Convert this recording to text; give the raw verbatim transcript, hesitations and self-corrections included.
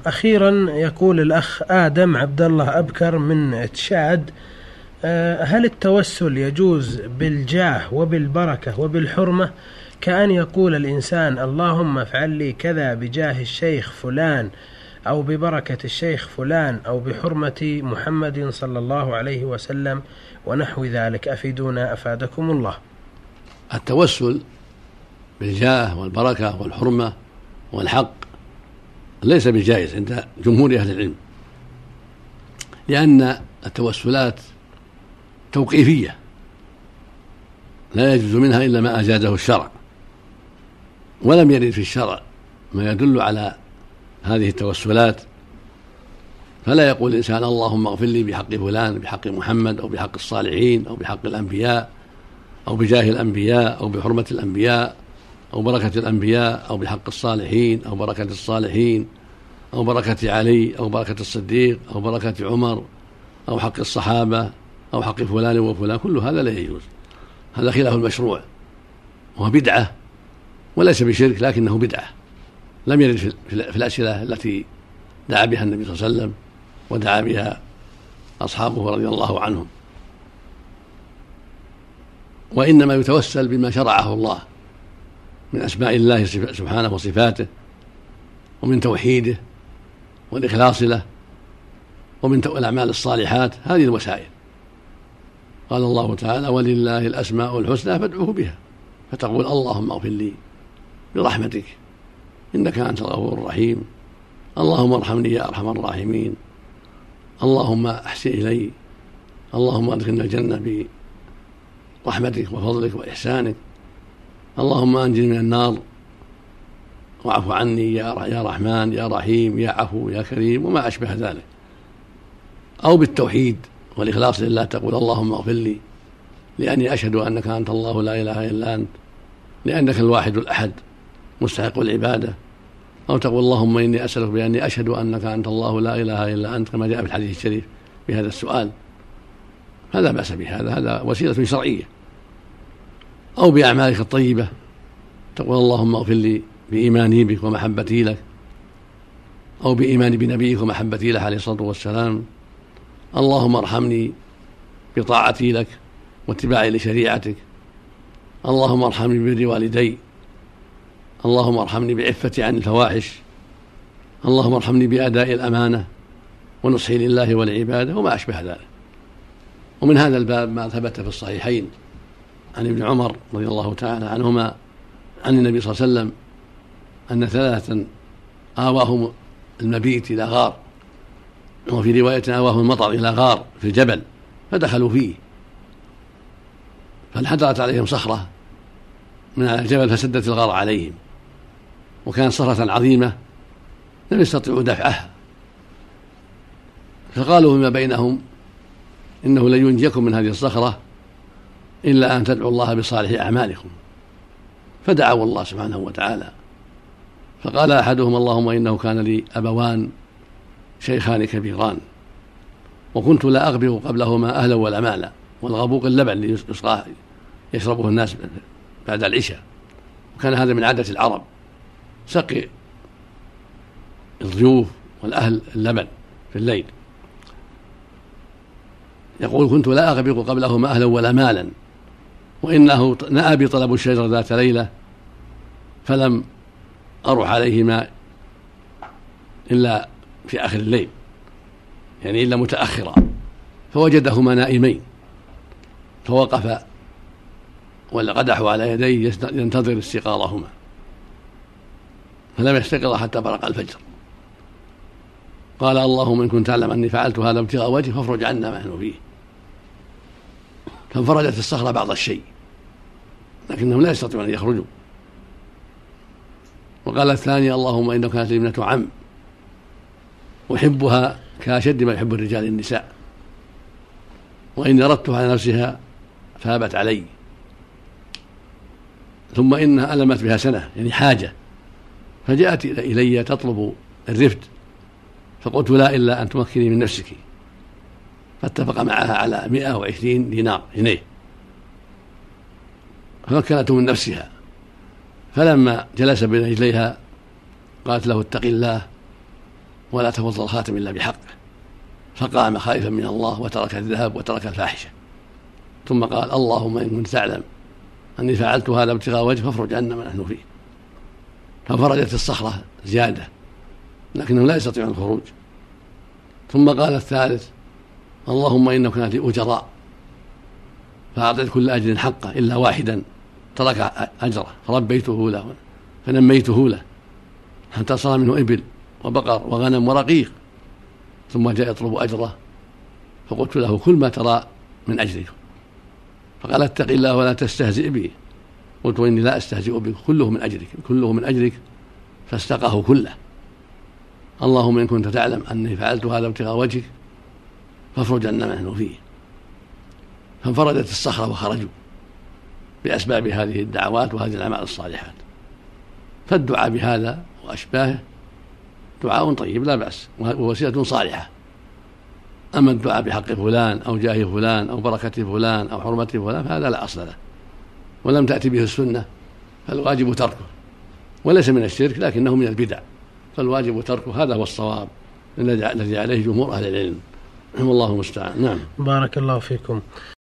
أخيرا يقول الأخ آدم عبد الله أبكر من تشاد: هل التوسل يجوز بالجاه وبالبركة وبالحرمة، كأن يقول الإنسان اللهم افعل لي كذا بجاه الشيخ فلان أو ببركة الشيخ فلان أو بحرمة محمد صلى الله عليه وسلم ونحو ذلك؟ أفيدونا أفادكم الله. التوسل بالجاه والبركة والحرمة والحق ليس بجائز عند جمهور أهل العلم، لأن التوسلات توقيفية لا يجوز منها إلا ما أجازه الشرع، ولم يرد في الشرع ما يدل على هذه التوسلات، فلا يقول الإنسان اللهم اغفر لي بحق فلان، بحق محمد أو بحق الصالحين أو بحق الأنبياء أو بجاه الأنبياء أو بحرمة الأنبياء أو بركة الأنبياء أو بحق الصالحين أو بركة الصالحين أو بركة علي أو بركة الصديق أو بركة عمر أو حق الصحابة أو حق فلان وفلان. كل هذا لا يجوز، هذا خلاف المشروع وهو بدعة وليس بشرك، لكنه بدعة لم يرد في الأسئلة التي دعا بها النبي صلى الله عليه وسلم ودعا بها أصحابه رضي الله عنهم، وإنما يتوسل بما شرعه الله من أسماء الله سبحانه وصفاته ومن توحيده والإخلاص له ومن الأعمال الصالحات، هذه الوسائل. قال الله تعالى: ولله الأسماء الحسنى فادعوه بها، فتقول اللهم اغفر لي برحمتك إنك أنت الغفور الرحيم، اللهم ارحمني يا أرحم الراحمين، اللهم أحسن إلي، اللهم أدخلنا الجنة برحمتك وفضلك وإحسانك، اللهم أنجني من النار واعف عني يا رحمن يا رحيم يا عفو يا كريم، وما أشبه ذلك. أو بالتوحيد والإخلاص لله، تقول اللهم اغفر لي لأني أشهد أنك أنت الله لا إله إلا أنت، لأنك الواحد الأحد مستحق العبادة. أو تقول اللهم إني أسألك بأني أشهد أنك أنت الله لا إله إلا أنت، كما جاء في الحديث الشريف بهذا السؤال، هذا بأس بهذا، هذا وسيلة شرعية. أو بأعمالك الطيبة، تقول اللهم اغفر لي بإيماني بك ومحبتي لك، أو بإيماني بنبيك ومحبتي له عليه الصلاة والسلام، اللهم ارحمني بطاعتي لك واتباعي لشريعتك، اللهم ارحمني ببر والدي، اللهم ارحمني بعفتي عن الفواحش، اللهم ارحمني بأداء الأمانة ونصحي لله والعبادة، وما أشبه ذلك. ومن هذا الباب ما ثبت في الصحيحين عن ابن عمر رضي الله تعالى عنهما عن النبي صلى الله عليه وسلم أن ثلاثا آواهم المبيت إلى غار، وفي رواية آواهم المطر إلى غار في الجبل فدخلوا فيه، فانحدرت عليهم صخرة من على الجبل فسدت الغار عليهم، وكانت صخرة عظيمة لم يستطيعوا دفعها، فقالوا فيما بينهم إنه لن ينجيكم من هذه الصخرة إلا أن تدعوا الله بصالح أعمالكم، فدعوا الله سبحانه وتعالى، فقال أحدهم اللهم إنه كان لي أبوان شيخان كبيران وكنت لا أغبق قبلهما أهلا ولا مالا، والغبوق اللبن اللي يشربه الناس بعد العشاء، وكان هذا من عادة العرب سقي الضيوف والأهل اللبن في الليل. يقول كنت لا أغبق قبلهما أهلا ولا مالا، وإنه نأى بي طلب الشجر ذات ليلة فلم أروح عليهما إلا في آخر الليل، يعني إلا متأخرا، فوجدهما نائمين فوقف ولقدحوا على يديه ينتظر استيقاظهما، فلم يستيقظ حتى برق الفجر. قال اللهم إن كنت تعلم أني فعلت هذا ابتغاء وجهك فافرج عنا ما نحن فيه، فانفرجت الصخرة بعض الشيء لكنهم لا يستطيعون أن يخرجوا. وقال الثاني اللهم إنه كانت لي ابنة عم أحبها كأشد ما يحب الرجال النساء، وإني أردتها على نفسها فابت علي، ثم إنها ألمت بها سنة يعني حاجة، فجاءت إلي تطلب الرفد، فقلت لا إلا أن تمكني من نفسك، فاتفق معها على مئة وعشرين دينار جنيه، فمكنته من نفسها. فلما جلس بين رجليها قالت له اتق الله ولا تفض الخاتم إلا بحقه، فقام خائفا من الله وترك الذهب وترك الفاحشة، ثم قال اللهم إن كنت تعلم أني فعلت هذا ابتغاء وجهك فافرج عنا ما نحن فيه، ففرجت الصخرة زيادة لكنه لا يستطيع الخروج. ثم قال الثالث اللهم إنك كنت أجراء فأعطيت كل أجر حقه إلا واحدا ترك أجره فربيته له فنميته له حتى صار منه إبل وبقر وغنم ورقيق، ثم جاء يطلب أجره فقلت له كل ما ترى من أجرك، فقال اتق الله ولا تستهزئ بي، قلت إني لا أستهزئ بك كله من أجرك كله من أجرك، فاستقاه كله. اللهم إن كنت تعلم أني فعلت هذا ابتغاء وجهك فافرج عنا ما نحن فيه، فانفردت الصخرة وخرجوا بأسباب هذه الدعوات وهذه الأعمال الصالحات. فالدعاء بهذا وأشباهه دعاء طيب لا بأس ووسيلة صالحة، أما الدعاء بحق فلان أو جاه فلان أو بركة فلان أو حرمة فلان فهذا لا أصل له ولم تأتي به السنة، فالواجب تركه، وليس من الشرك لكنه من البدع، فالواجب تركه، هذا هو الصواب الذي عليه جمهور أهل العلم، والله المستعان. نعم. بارك الله فيكم.